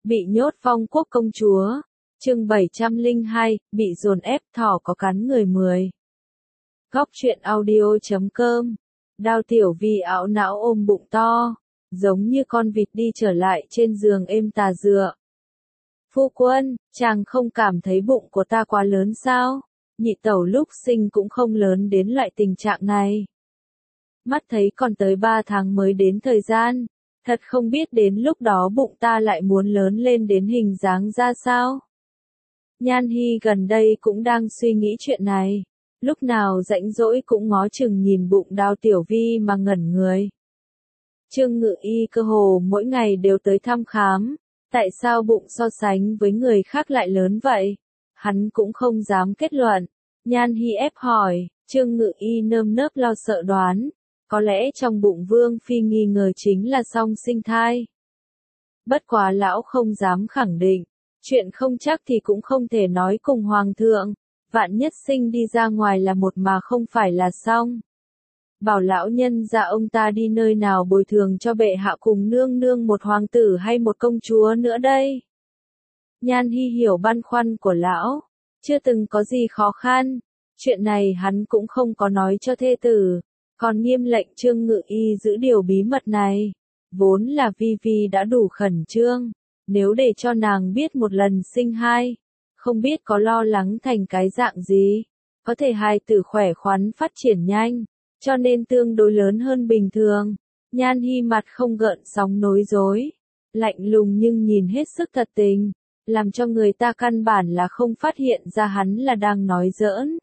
Bị nhốt Phong Quốc công chúa. Chương 702, bị dồn ép thỏ có cắn người 10. Góc truyện audio.com. Đao Tiểu Vi ảo não ôm bụng to, giống như con vịt đi trở lại trên giường êm tà dựa. Phu quân, chàng không cảm thấy bụng của ta quá lớn sao? Nhị tẩu lúc sinh cũng không lớn đến loại tình trạng này. Mắt thấy còn tới 3 tháng mới đến thời gian, thật không biết đến lúc đó bụng ta lại muốn lớn lên đến hình dáng ra sao. Nhan Hy gần đây cũng đang suy nghĩ chuyện này, lúc nào rảnh rỗi cũng ngó chừng nhìn bụng Đao Tiểu Vi mà ngẩn người. Trương Ngự Y cơ hồ mỗi ngày đều tới thăm khám, tại sao bụng so sánh với người khác lại lớn vậy? Hắn cũng không dám kết luận. Nhan Hy ép hỏi, Trương Ngự Y nơm nớp lo sợ đoán, có lẽ trong bụng Vương Phi nghi ngờ chính là song sinh thai. Bất quá lão không dám khẳng định, chuyện không chắc thì cũng không thể nói cùng Hoàng thượng, vạn nhất sinh đi ra ngoài là một mà không phải là xong. Bảo lão nhân ra ông ta đi nơi nào bồi thường cho bệ hạ cùng nương nương một hoàng tử hay một công chúa nữa đây. Nhan Hy hiểu băn khoăn của lão, chưa từng có gì khó khăn, chuyện này hắn cũng không có nói cho thê tử, còn nghiêm lệnh Trương Ngự Y giữ điều bí mật này. Vốn là Vi Vi đã đủ khẩn trương, nếu để cho nàng biết một lần sinh hai, không biết có lo lắng thành cái dạng gì, có thể hài tử khỏe khoắn phát triển nhanh, cho nên tương đối lớn hơn bình thường. Nhan Hy mặt không gợn sóng nối dối, lạnh lùng nhưng nhìn hết sức thật tình, làm cho người ta căn bản là không phát hiện ra hắn là đang nói giỡn.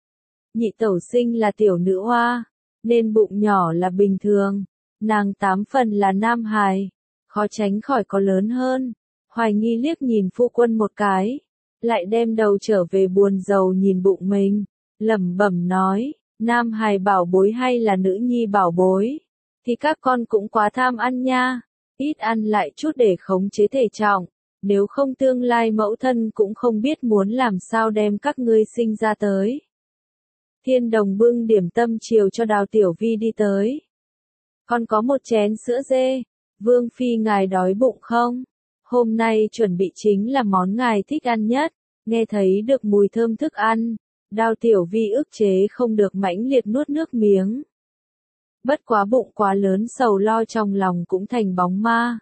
Nhị tẩu sinh là tiểu nữ hoa, nên bụng nhỏ là bình thường, nàng 8 phần là nam hài, khó tránh khỏi có lớn hơn. Hoài Nghi liếc nhìn phu quân một cái, lại đem đầu trở về buồn rầu nhìn bụng mình, lẩm bẩm nói, nam hài bảo bối hay là nữ nhi bảo bối, thì các con cũng quá tham ăn nha, ít ăn lại chút để khống chế thể trọng, nếu không tương lai mẫu thân cũng không biết muốn làm sao đem các ngươi sinh ra tới. Thiên Đồng bưng điểm tâm chiều cho Đào Tiểu Vi đi tới. Con có một chén sữa dê, Vương Phi ngài đói bụng không? Hôm nay chuẩn bị chính là món ngài thích ăn nhất. Nghe thấy được mùi thơm thức ăn, Đao Tiểu Vi ức chế không được mãnh liệt nuốt nước miếng. Bất quá bụng quá lớn sầu lo trong lòng cũng thành bóng ma,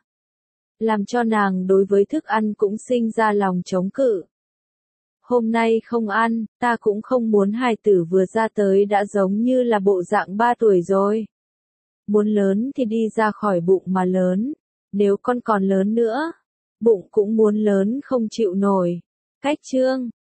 làm cho nàng đối với thức ăn cũng sinh ra lòng chống cự. Hôm nay không ăn, ta cũng không muốn hài tử vừa ra tới đã giống như là bộ dạng 3 tuổi rồi. Muốn lớn thì đi ra khỏi bụng mà lớn, nếu con còn lớn nữa, bụng cũng muốn lớn không chịu nổi. Cách chương